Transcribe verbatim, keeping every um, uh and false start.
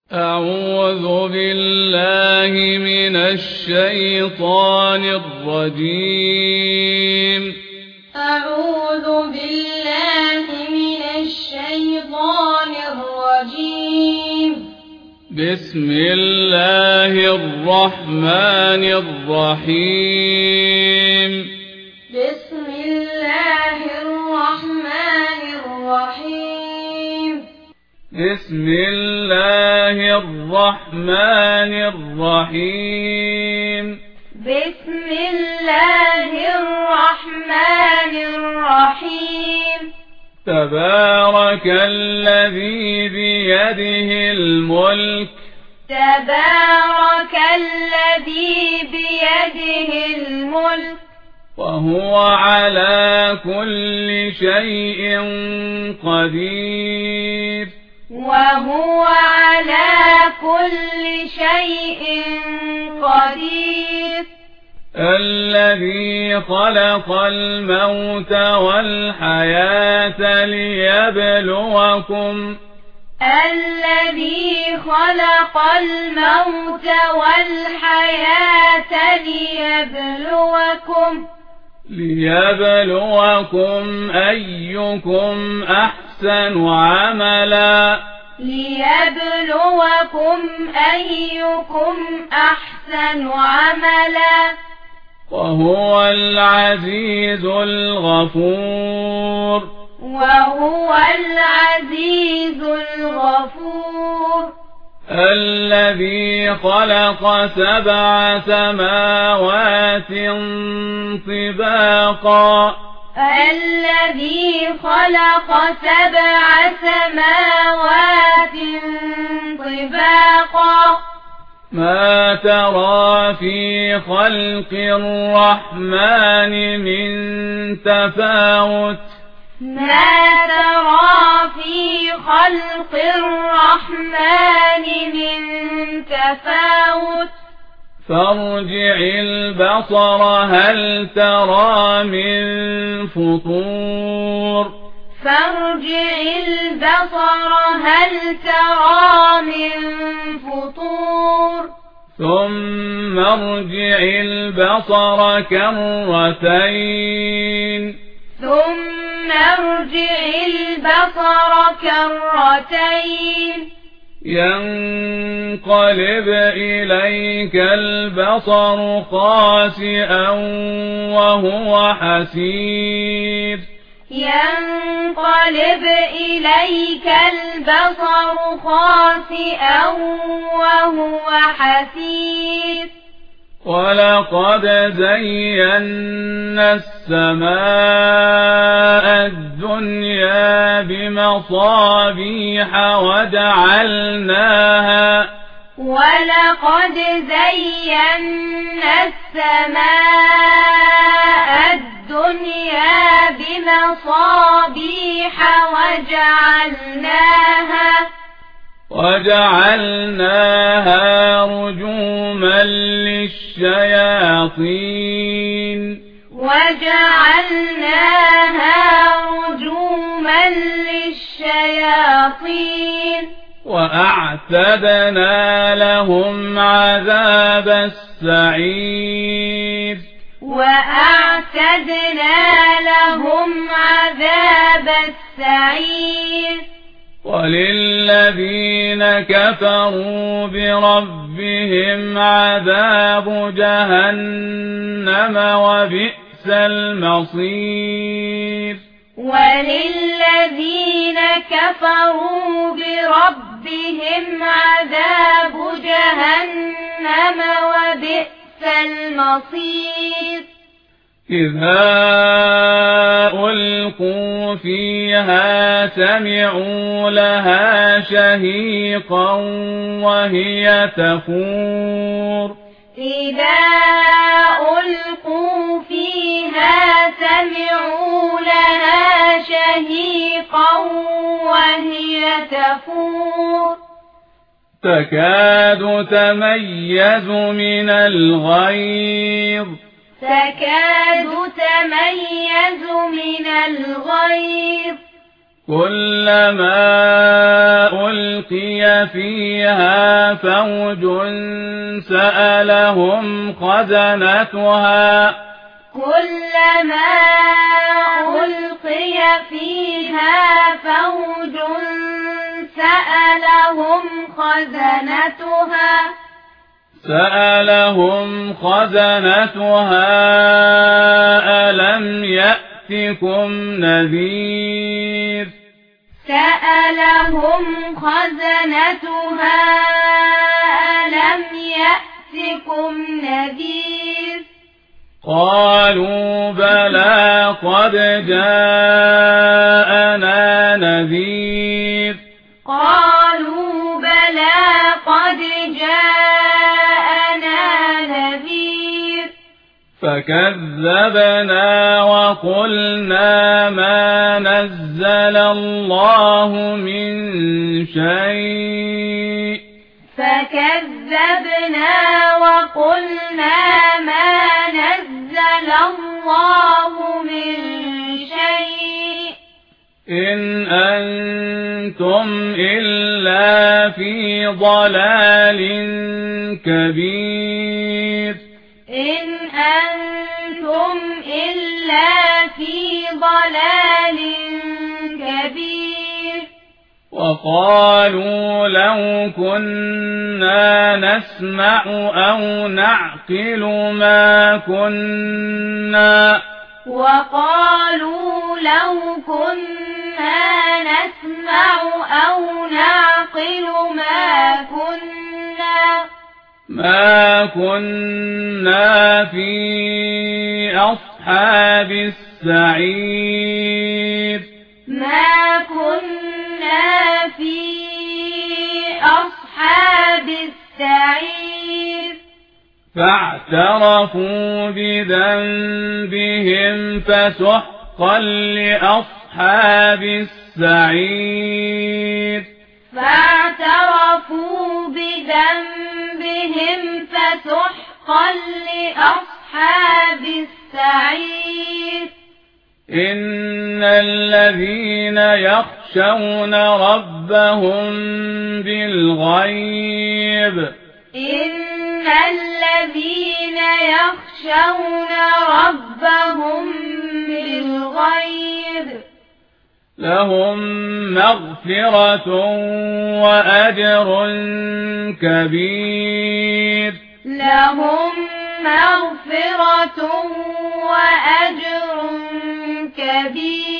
أعوذ بالله من الشيطان الرجيم أعوذ بالله من الشيطان الرجيم بسم الله الرحمن الرحيم بسم الله الرحمن الرحيم بسم الله الرحمن الرحيم بسم الله الرحمن الرحيم تبارك الذي بيده الملك تبارك الذي بيده الملك وهو على كل شيء قدير وهو على كل شيء قدير الذي خلق الموت والحياة ليبلوكم الذي خلق الموت والحياة ليبلوكم ليبلوكم أيكم أحسن عملا ليبلوكم أيكم أحسن عملا وهو العزيز الغفور وهو العزيز الغفور الذي خلق سبع سماوات طباقا الذي خلق سبع سماوات طباقا ما ترى في خلق الرحمن من تفاوت ما ترى في خلق الرحمن من تفاوت فارجع البصر هل ترى من فطور فارجع البصر هل ترى من فطور ثم ارجع البصر كرتين ثم ارجع البصر كرتين ينقلب إليك البصر خاسئا وهو حسير ينقلب إليك البصر خاسئا وهو حسير ولقد زينا السماء الدنيا بمصابيح وجعلناها ولقد زينا السماء الدنيا بمصابيح وجعلناها وجعلناها رجوما للشياطين وجعلناها رجوما للشياطين وأعتدنا لهم عذاب السعير وأعتدنا لهم عذاب السعير وللذين كفروا بربهم عذاب جهنم وبئس المصير وللذين كفروا بربهم عذاب جهنم وبئس المصير إذا ألقوا فيها سمعوا لها شهيقا وهي تفور إذا ألقوا فيها سمعوا لها شهيقا وهي تفور تكاد تميز من الغيظ تكاد تميز من الغيظ كلما ألقي فيها فوج سألهم خزنتها كلما ألقي فيها فوج سألهم خزنتها سألهم خزنتها ألم يأتكم نذير سألهم خزنتها ألم يأتكم نذير قالوا بلى قد جاءنا نذير قالوا بلى قد جاءنا نذير فكذبنا وقلنا ما نزل الله من شيء فكذبنا وقلنا ما نزل الله من شيء إن أنتم إلا في ضلال كبير إن أنتم إلا في ضلال كبير وقالوا لو كنا نسمع أو نعقل ما كنا وقالوا لو كنا نسمع أو نعقل ما كنا ما كنا في أصحاب السعير ما كنا في أصحاب السعير فاعترفوا بذنبهم فسحقا لأصحاب السعير فاعترفوا بذنبهم فسحقا لأصحاب السعير إن الذين يخشون ربهم بالغيب إن الذين يخشون ربهم بالغيب لهم مغفرة وأجر كبير لهم مغفرة وأجر كبير